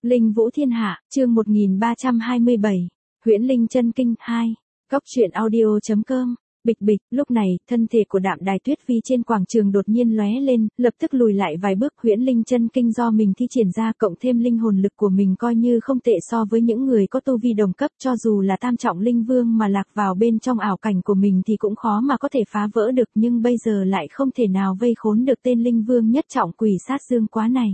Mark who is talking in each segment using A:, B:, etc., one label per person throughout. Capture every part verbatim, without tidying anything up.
A: Linh Vũ Thiên Hạ, chương một nghìn ba trăm hai mươi bảy, Huyễn Linh Chân Kinh hai, Cóc truyện audio chấm com. Bịch bịch, lúc này, thân thể của Đạm Đài Tuyết Vi trên quảng trường đột nhiên lóe lên, lập tức lùi lại vài bước. Huyễn Linh Chân Kinh do mình thi triển ra, cộng thêm linh hồn lực của mình coi như không tệ so với những người có tu vi đồng cấp, cho dù là tam trọng linh vương mà lạc vào bên trong ảo cảnh của mình thì cũng khó mà có thể phá vỡ được, nhưng bây giờ lại không thể nào vây khốn được tên linh vương nhất trọng Quỷ Sát Dương Quá này.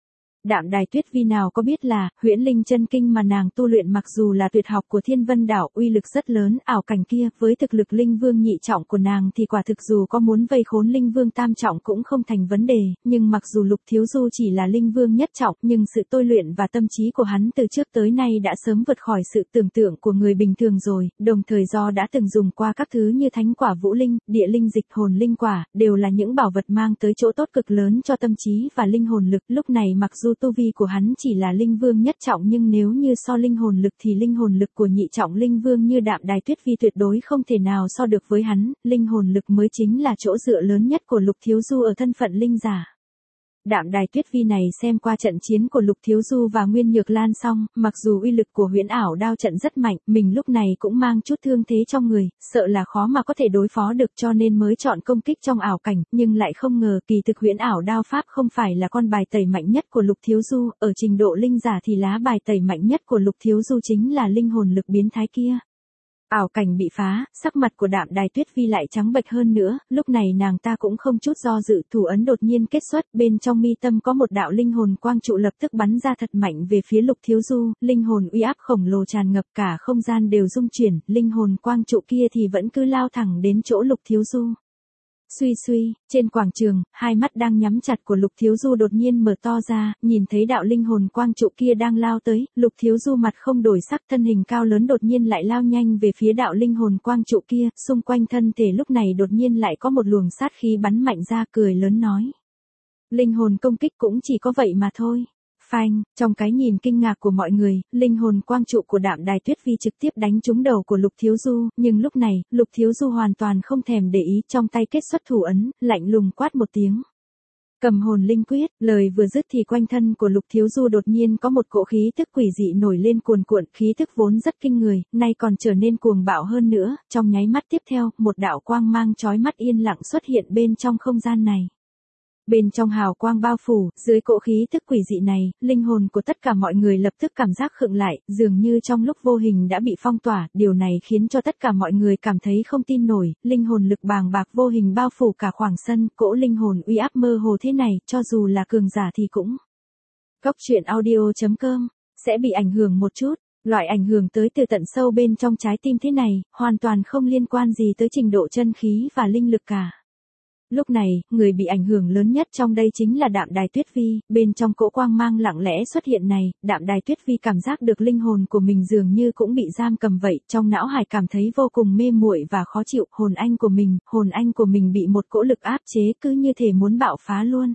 A: Đạm Đài Tuyết Vi nào có biết là, Huyễn Linh Chân Kinh mà nàng tu luyện mặc dù là tuyệt học của Thiên Vân Đảo, uy lực rất lớn, ảo cảnh kia, với thực lực linh vương nhị trọng của nàng thì quả thực dù có muốn vây khốn linh vương tam trọng cũng không thành vấn đề, nhưng mặc dù Lục Thiếu Du chỉ là linh vương nhất trọng, nhưng sự tôi luyện và tâm trí của hắn từ trước tới nay đã sớm vượt khỏi sự tưởng tượng của người bình thường rồi, đồng thời do đã từng dùng qua các thứ như Thánh Quả Vũ Linh, Địa Linh Dịch Hồn Linh Quả, đều là những bảo vật mang tới chỗ tốt cực lớn cho tâm trí và linh hồn lực. Lúc này mặc dù tu vi của hắn chỉ là linh vương nhất trọng, nhưng nếu như so linh hồn lực thì linh hồn lực của nhị trọng linh vương như Đạm Đài Tuyết Vi tuyệt đối không thể nào so được với hắn, linh hồn lực mới chính là chỗ dựa lớn nhất của Lục Thiếu Du ở thân phận linh giả. Đạm Đài Tuyết Vi này xem qua trận chiến của Lục Thiếu Du và Nguyên Nhược Lan xong, mặc dù uy lực của Huyễn Ảo Đao trận rất mạnh, mình lúc này cũng mang chút thương thế trong người, sợ là khó mà có thể đối phó được cho nên mới chọn công kích trong ảo cảnh, nhưng lại không ngờ kỳ thực Huyễn Ảo Đao pháp không phải là con bài tẩy mạnh nhất của Lục Thiếu Du, ở trình độ linh giả thì lá bài tẩy mạnh nhất của Lục Thiếu Du chính là linh hồn lực biến thái kia. Ảo cảnh bị phá, sắc mặt của Đạm Đài Tuyết Vi lại trắng bệch hơn nữa, lúc này nàng ta cũng không chút do dự, thủ ấn đột nhiên kết xuất, bên trong mi tâm có một đạo linh hồn quang trụ lập tức bắn ra thật mạnh về phía Lục Thiếu Du, linh hồn uy áp khổng lồ tràn ngập cả không gian đều rung chuyển, linh hồn quang trụ kia thì vẫn cứ lao thẳng đến chỗ Lục Thiếu Du. Suy suy, trên quảng trường, hai mắt đang nhắm chặt của Lục Thiếu Du đột nhiên mở to ra, nhìn thấy đạo linh hồn quang trụ kia đang lao tới, Lục Thiếu Du mặt không đổi sắc, thân hình cao lớn đột nhiên lại lao nhanh về phía đạo linh hồn quang trụ kia, xung quanh thân thể lúc này đột nhiên lại có một luồng sát khí bắn mạnh ra, cười lớn nói. Linh hồn công kích cũng chỉ có vậy mà thôi. Phanh, trong cái nhìn kinh ngạc của mọi người, linh hồn quang trụ của Đạm Đài Tuyết Vi trực tiếp đánh trúng đầu của Lục Thiếu Du, nhưng lúc này, Lục Thiếu Du hoàn toàn không thèm để ý, trong tay kết xuất thủ ấn, lạnh lùng quát một tiếng. Cầm hồn linh quyết, lời vừa dứt thì quanh thân của Lục Thiếu Du đột nhiên có một cỗ khí tức quỷ dị nổi lên cuồn cuộn, khí tức vốn rất kinh người, nay còn trở nên cuồng bạo hơn nữa, trong nháy mắt tiếp theo, một đạo quang mang chói mắt yên lặng xuất hiện bên trong không gian này. Bên trong hào quang bao phủ, dưới cỗ khí tức quỷ dị này, linh hồn của tất cả mọi người lập tức cảm giác khựng lại, dường như trong lúc vô hình đã bị phong tỏa, điều này khiến cho tất cả mọi người cảm thấy không tin nổi, linh hồn lực bàng bạc vô hình bao phủ cả khoảng sân, cỗ linh hồn uy áp mơ hồ thế này, cho dù là cường giả thì cũng. Cóc truyện audio chấm com, sẽ bị ảnh hưởng một chút, loại ảnh hưởng tới từ tận sâu bên trong trái tim thế này, hoàn toàn không liên quan gì tới trình độ chân khí và linh lực cả. Lúc này, người bị ảnh hưởng lớn nhất trong đây chính là Đạm Đài Tuyết Vi, bên trong cỗ quang mang lặng lẽ xuất hiện này, Đạm Đài Tuyết Vi cảm giác được linh hồn của mình dường như cũng bị giam cầm vậy, trong não hải cảm thấy vô cùng mê muội và khó chịu, hồn anh của mình, hồn anh của mình bị một cỗ lực áp chế cứ như thể muốn bạo phá luôn.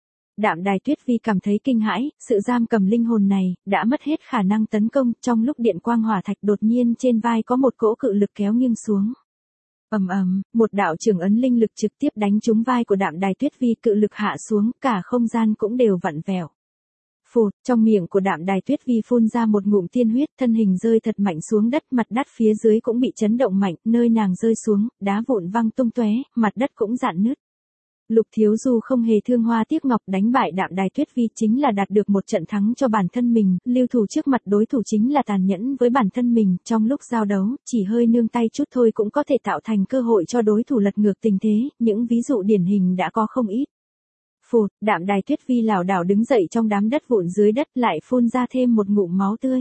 A: Đạm Đài Tuyết Vi cảm thấy kinh hãi, sự giam cầm linh hồn này, đã mất hết khả năng tấn công, trong lúc điện quang hỏa thạch đột nhiên trên vai có một cỗ cự lực kéo nghiêng xuống. Ầm ầm, một đạo trường ấn linh lực trực tiếp đánh trúng vai của Đạm Đài Tuyết Vi, cự lực hạ xuống, cả không gian cũng đều vặn vẹo. Phụt, trong miệng của Đạm Đài Tuyết Vi phun ra một ngụm tiên huyết, thân hình rơi thật mạnh xuống đất, mặt đất phía dưới cũng bị chấn động mạnh, nơi nàng rơi xuống, đá vụn văng tung tóe, mặt đất cũng rạn nứt. Lục Thiếu Du không hề thương hoa tiếc ngọc đánh bại Đạm Đài Tuyết Vi chính là đạt được một trận thắng cho bản thân mình, lưu thủ trước mặt đối thủ chính là tàn nhẫn với bản thân mình, trong lúc giao đấu, chỉ hơi nương tay chút thôi cũng có thể tạo thành cơ hội cho đối thủ lật ngược tình thế, những ví dụ điển hình đã có không ít. Phụt, Đạm Đài Tuyết Vi lảo đảo đứng dậy trong đám đất vụn dưới đất lại phun ra thêm một ngụm máu tươi.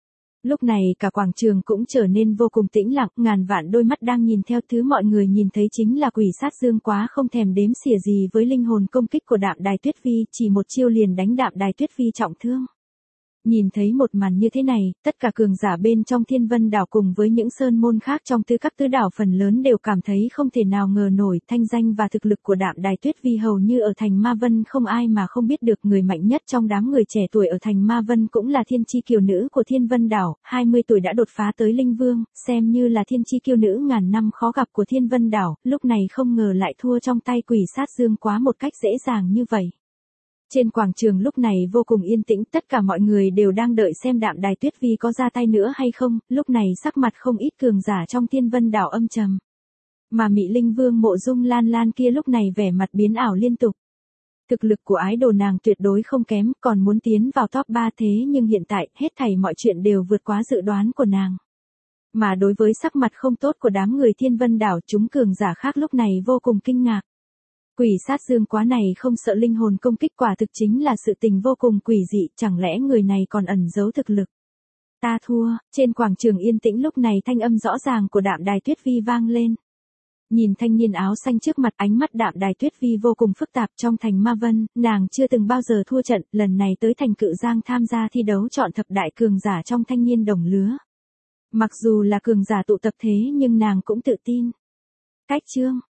A: Lúc này cả quảng trường cũng trở nên vô cùng tĩnh lặng, ngàn vạn đôi mắt đang nhìn theo, thứ mọi người nhìn thấy chính là Quỷ Sát Dương Quá không thèm đếm xỉa gì với linh hồn công kích của Đạm Đài Tuyết Vi, chỉ một chiêu liền đánh Đạm Đài Tuyết Vi trọng thương. Nhìn thấy một màn như thế này, tất cả cường giả bên trong Thiên Vân Đảo cùng với những sơn môn khác trong tứ các tứ đảo phần lớn đều cảm thấy không thể nào ngờ nổi, thanh danh và thực lực của Đạm Đài Tuyết Vi hầu như ở thành Ma Vân không ai mà không biết được, người mạnh nhất trong đám người trẻ tuổi ở thành Ma Vân cũng là thiên chi kiều nữ của Thiên Vân Đảo, hai mươi tuổi đã đột phá tới linh vương, xem như là thiên chi kiều nữ ngàn năm khó gặp của Thiên Vân Đảo, lúc này không ngờ lại thua trong tay Quỷ Sát Dương Quá một cách dễ dàng như vậy. Trên quảng trường lúc này vô cùng yên tĩnh, tất cả mọi người đều đang đợi xem Đạm Đài Tuyết Vi có ra tay nữa hay không, lúc này sắc mặt không ít cường giả trong Thiên Vân Đảo âm trầm. Mà Mị Linh Vương Mộ Dung Lan Lan kia lúc này vẻ mặt biến ảo liên tục. Thực lực của ái đồ nàng tuyệt đối không kém, còn muốn tiến vào top ba thế nhưng hiện tại, hết thảy mọi chuyện đều vượt quá dự đoán của nàng. Mà đối với sắc mặt không tốt của đám người Thiên Vân Đảo, chúng cường giả khác lúc này vô cùng kinh ngạc. Quỷ sát dương quá này không sợ linh hồn công kích, quả thực chính là sự tình vô cùng quỷ dị, chẳng lẽ người này còn ẩn giấu thực lực. Ta thua, trên quảng trường yên tĩnh lúc này thanh âm rõ ràng của Đạm Đài Tuyết Vi vang lên. Nhìn thanh niên áo xanh trước mặt, ánh mắt Đạm Đài Tuyết Vi vô cùng phức tạp. Trong thành Ma Vân, nàng chưa từng bao giờ thua trận, lần này tới thành Cự Giang tham gia thi đấu chọn thập đại cường giả trong thanh niên đồng lứa. Mặc dù là cường giả tụ tập thế nhưng nàng cũng tự tin. Cách chương